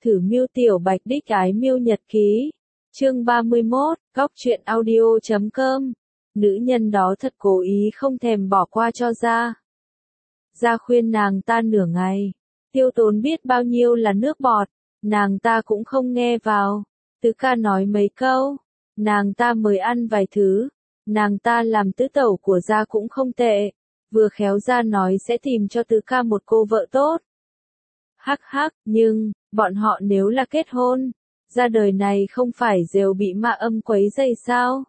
Thử miêu tiểu bạch đích ái miêu nhật ký. Chương 31, góc truyện audio.com. Nữ nhân đó thật cố ý không thèm bỏ qua cho Gia. Gia khuyên nàng ta nửa ngày. Tiêu Tốn biết bao nhiêu là nước bọt, nàng ta cũng không nghe vào. Tứ ca nói mấy câu, nàng ta mời ăn vài thứ. Nàng ta làm tứ tẩu của Gia cũng không tệ. Vừa khéo Gia nói sẽ tìm cho tứ ca một cô vợ tốt. Hắc hắc, nhưng, bọn họ nếu là kết hôn, ra đời này không phải đều bị ma âm quấy rầy sao?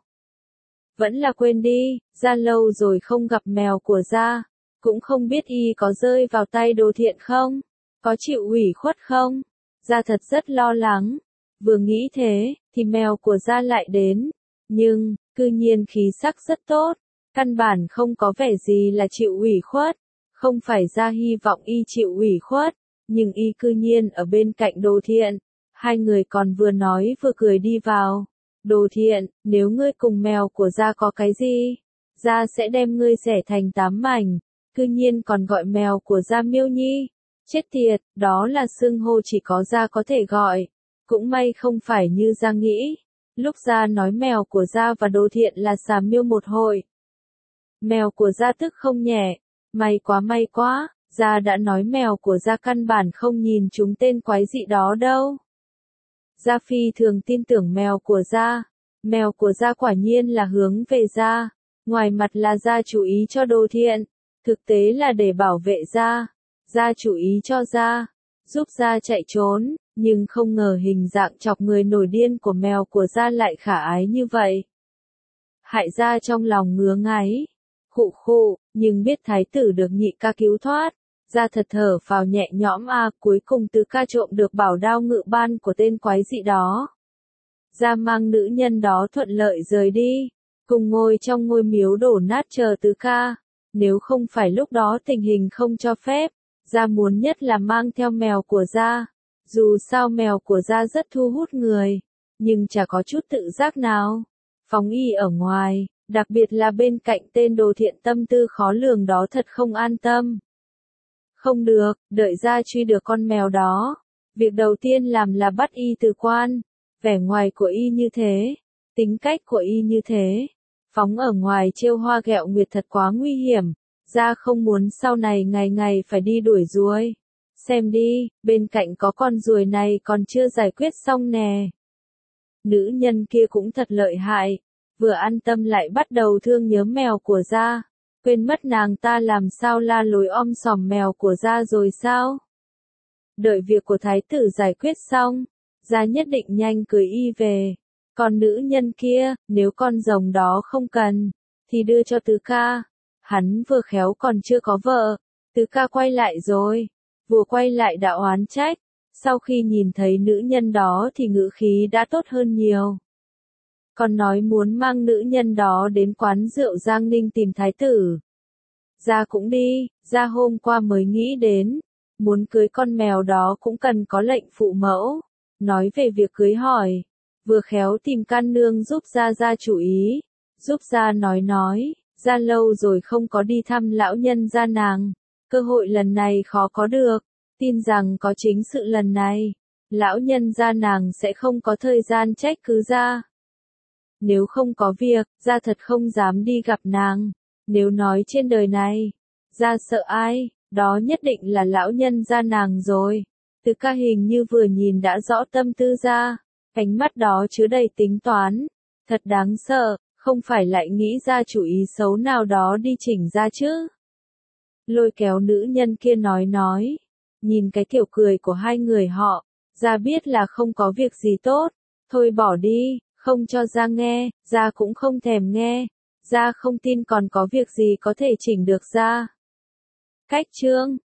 Vẫn là quên đi, Gia lâu rồi không gặp mèo của Gia, cũng không biết y có rơi vào tay Đồ Thiện không? Có chịu ủy khuất không? Gia thật rất lo lắng. Vừa nghĩ thế, thì mèo của Gia lại đến. Nhưng, cư nhiên khí sắc rất tốt, căn bản không có vẻ gì là chịu ủy khuất. Không phải Gia hy vọng y chịu ủy khuất, nhưng y cư nhiên ở bên cạnh Đồ Thiện. Hai người còn vừa nói vừa cười đi vào. Đồ Thiện, nếu ngươi cùng mèo của Gia có cái gì, Gia sẽ đem ngươi xẻ thành 8 mảnh. Cư nhiên còn gọi mèo của Gia Miêu Nhi. Chết tiệt, đó là xưng hô chỉ có Gia có thể gọi. Cũng may không phải như Gia nghĩ. Lúc Gia nói mèo của Gia và Đồ Thiện là xà miêu một hội. Mèo của Gia tức không nhẹ. May quá, Gia đã nói mèo của Gia căn bản không nhìn chúng tên quái dị đó đâu. Gia phi thường tin tưởng mèo của Gia. Mèo của Gia quả nhiên là hướng về Gia. Ngoài mặt là Gia chú ý cho Đồ Thiện, thực tế là để bảo vệ Gia. Gia chú ý cho Gia, giúp Gia chạy trốn, nhưng không ngờ hình dạng chọc người nổi điên của mèo của Gia lại khả ái như vậy. Hại Gia trong lòng ngứa ngáy, khụ, nhưng biết thái tử được nhị ca cứu thoát. Gia thật thở phào nhẹ nhõm cuối cùng tứ ca trộm được bảo đao ngự ban của tên quái dị đó. Gia mang nữ nhân đó thuận lợi rời đi, cùng ngồi trong ngôi miếu đổ nát chờ tứ ca. Nếu không phải lúc đó tình hình không cho phép, Gia muốn nhất là mang theo mèo của Gia. Dù sao mèo của Gia rất thu hút người, nhưng chả có chút tự giác nào. Phóng y ở ngoài, đặc biệt là bên cạnh tên Đồ Thiện tâm tư khó lường đó thật không an tâm. Không được, đợi Gia truy được con mèo đó. Việc đầu tiên làm là bắt y từ quan. Vẻ ngoài của y như thế, tính cách của y như thế. Phóng ở ngoài trêu hoa ghẹo nguyệt thật quá nguy hiểm. Gia không muốn sau này ngày ngày phải đi đuổi ruồi. Xem đi, bên cạnh có con ruồi này còn chưa giải quyết xong nè. Nữ nhân kia cũng thật lợi hại. Vừa an tâm lại bắt đầu thương nhớ mèo của Gia. Quên mất nàng ta làm sao la lối sòm mèo của Gia rồi sao? Đợi việc của thái tử giải quyết xong, Gia nhất định nhanh cưới y về. Còn nữ nhân kia, nếu con rồng đó không cần, thì đưa cho tứ ca. Hắn vừa khéo còn chưa có vợ. Tứ ca quay lại rồi. Vừa quay lại đã oán trách. Sau khi nhìn thấy nữ nhân đó thì ngữ khí đã tốt hơn nhiều. Còn nói muốn mang nữ nhân đó đến quán rượu Giang Ninh tìm thái tử. Gia cũng đi, Gia hôm qua mới nghĩ đến. Muốn cưới con mèo đó cũng cần có lệnh phụ mẫu. Nói về việc cưới hỏi. Vừa khéo tìm can nương giúp Gia ra chủ ý. Giúp Gia nói. Gia lâu rồi không có đi thăm lão nhân gia nàng. Cơ hội lần này khó có được. Tin rằng có chính sự lần này, lão nhân gia nàng sẽ không có thời gian trách cứ Gia. Nếu không có việc, Gia thật không dám đi gặp nàng. Nếu nói trên đời này, Gia sợ ai, đó nhất định là lão nhân gia nàng rồi. Tứ ca hình như vừa nhìn đã rõ tâm tư Gia. Ánh mắt đó chứa đầy tính toán. Thật đáng sợ, không phải lại nghĩ ra chủ ý xấu nào đó đi chỉnh Gia chứ. Lôi kéo nữ nhân kia nói. Nhìn cái kiểu cười của hai người họ, Gia biết là không có việc gì tốt. Thôi bỏ đi, không cho Gia nghe, Gia cũng không thèm nghe. Gia không tin còn có việc gì có thể chỉnh được Gia. Cách chương